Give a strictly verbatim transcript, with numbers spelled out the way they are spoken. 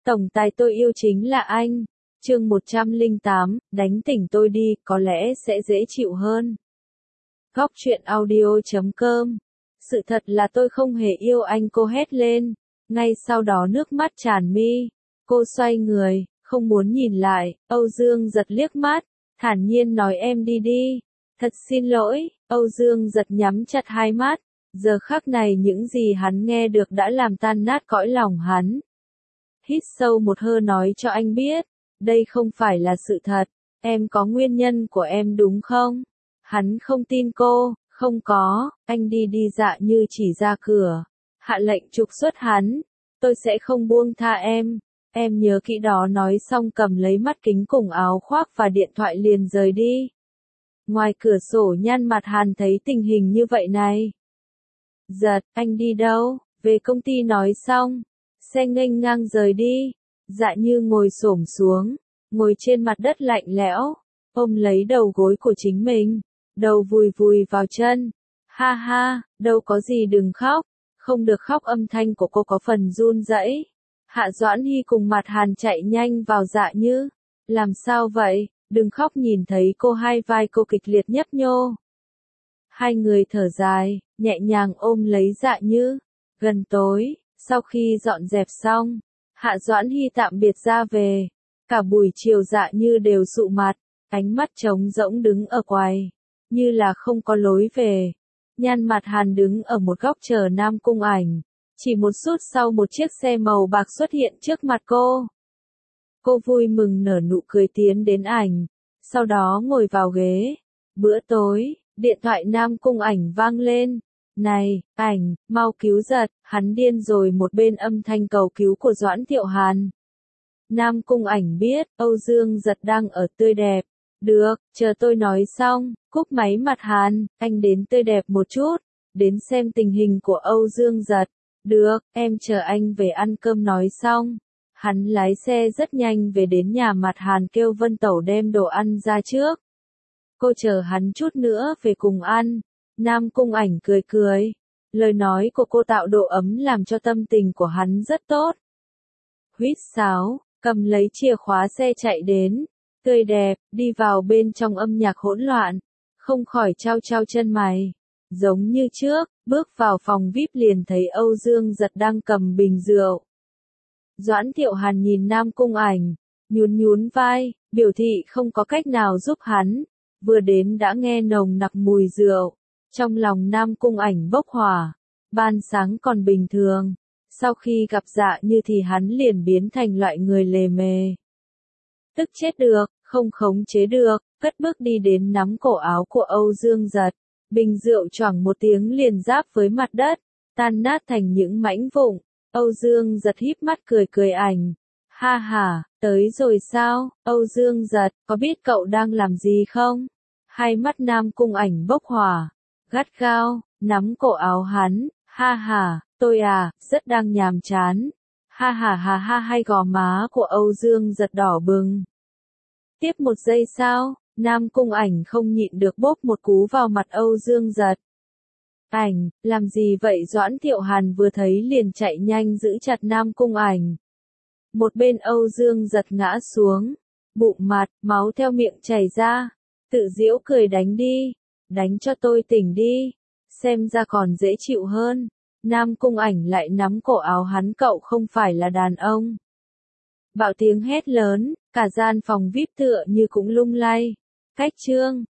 Tổng tài tôi yêu chính là anh. Chương một trăm lẻ tám, đánh tỉnh tôi đi, có lẽ sẽ dễ chịu hơn. Góc truyện audio chấm com. Sự thật là tôi không hề yêu anh, cô hét lên. Ngay sau đó nước mắt tràn mi. Cô xoay người, không muốn nhìn lại. Âu Dương Giật liếc mắt, thản nhiên nói em đi đi. Thật xin lỗi. Âu Dương Giật nhắm chặt hai mắt. Giờ khắc này những gì hắn nghe được đã làm tan nát cõi lòng hắn. Hít sâu một hơi nói cho anh biết, đây không phải là sự thật, em có nguyên nhân của em đúng không? Hắn không tin cô, không có, anh đi đi. Dạ Như chỉ ra cửa, hạ lệnh trục xuất hắn, tôi sẽ không buông tha em, em nhớ kỹ đó, nói xong cầm lấy mắt kính cùng áo khoác và điện thoại liền rời đi. Ngoài cửa sổ Nhan Mặt Hàn thấy tình hình như vậy này. Giật, anh đi đâu? Về công ty nói xong. Xe nghênh ngang rời đi. Dạ Như ngồi xổm xuống, ngồi trên mặt đất lạnh lẽo, ôm lấy đầu gối của chính mình, đầu vùi vùi vào chân. Ha ha, đâu có gì, đừng khóc. Không được khóc. Âm thanh của cô có phần run rẩy. Hạ Doãn Hy cùng Mặt Hàn chạy nhanh vào. Dạ Như, làm sao vậy? Đừng khóc. Nhìn thấy cô, hai vai cô kịch liệt nhấp nhô. Hai người thở dài, nhẹ nhàng ôm lấy Dạ Như. Gần tối, sau khi dọn dẹp xong, Hạ Doãn Hy tạm biệt ra về. Cả buổi chiều Dạ Như đều sụ mặt, ánh mắt trống rỗng đứng ở quầy, như là không có lối về. Nhan Mặt Hàn đứng ở một góc chờ Nam Cung Ảnh. Chỉ một phút sau một chiếc xe màu bạc xuất hiện trước mặt cô. Cô vui mừng nở nụ cười tiến đến ảnh, sau đó ngồi vào ghế. Bữa tối, điện thoại Nam Cung Ảnh vang lên. Này, Ảnh, mau cứu Giật, hắn điên rồi. Một bên âm thanh cầu cứu của Doãn Thiệu Hàn. Nam Cung Ảnh biết, Âu Dương Giật đang ở tươi đẹp. Được, chờ tôi nói xong, cúp máy. Mặt Hàn, anh đến tươi đẹp một chút, đến xem tình hình của Âu Dương Giật. Được, em chờ anh về ăn cơm. Nói xong, hắn lái xe rất nhanh về đến nhà Mặt Hàn, kêu Vân Tẩu đem đồ ăn ra trước. Cô chờ hắn chút nữa về cùng ăn. Nam Cung Ảnh cười cười. Lời nói của cô tạo độ ấm làm cho tâm tình của hắn rất tốt. Huýt sáo, cầm lấy chìa khóa xe chạy đến. Tươi đẹp, đi vào bên trong âm nhạc hỗn loạn. Không khỏi trao trao chân mày. Giống như trước, bước vào phòng vi ai pi liền thấy Âu Dương Giật đang cầm bình rượu. Doãn Thiệu Hàn nhìn Nam Cung Ảnh, nhún nhún vai, biểu thị không có cách nào giúp hắn. Vừa đến đã nghe nồng nặc mùi rượu. Trong lòng Nam Cung Ảnh bốc hỏa. Ban sáng còn bình thường, sau khi gặp Dạ Như thì hắn liền biến thành loại người lề mề. Tức chết được, không khống chế được, cất bước đi đến nắm cổ áo của Âu Dương Giật. Bình rượu choảng một tiếng liền giáp với mặt đất, tan nát thành những mảnh vụn. Âu Dương Giật híp mắt cười cười. Ảnh, ha ha, tới rồi sao? Âu Dương Giật, có biết cậu đang làm gì không? Hai mắt Nam Cung Ảnh bốc hỏa, gắt gao, nắm cổ áo hắn. Ha ha, tôi à, rất đang nhàm chán. Ha ha ha ha. Hai gò má của Âu Dương Giật đỏ bừng. Tiếp một giây sau, Nam Cung Ảnh không nhịn được bóp một cú vào mặt Âu Dương Giật. Ảnh, làm gì vậy? Doãn Thiệu Hàn vừa thấy liền chạy nhanh giữ chặt Nam Cung Ảnh. Một bên Âu Dương Giật ngã xuống, bụng mặt, máu theo miệng chảy ra. Tự giễu cười, đánh đi, đánh cho tôi tỉnh đi, xem ra còn dễ chịu hơn. Nam Cung Ảnh lại nắm cổ áo hắn. Cậu không phải là đàn ông. Bạo tiếng hét lớn, cả gian phòng vi ai pi tựa như cũng lung lay. Cách chương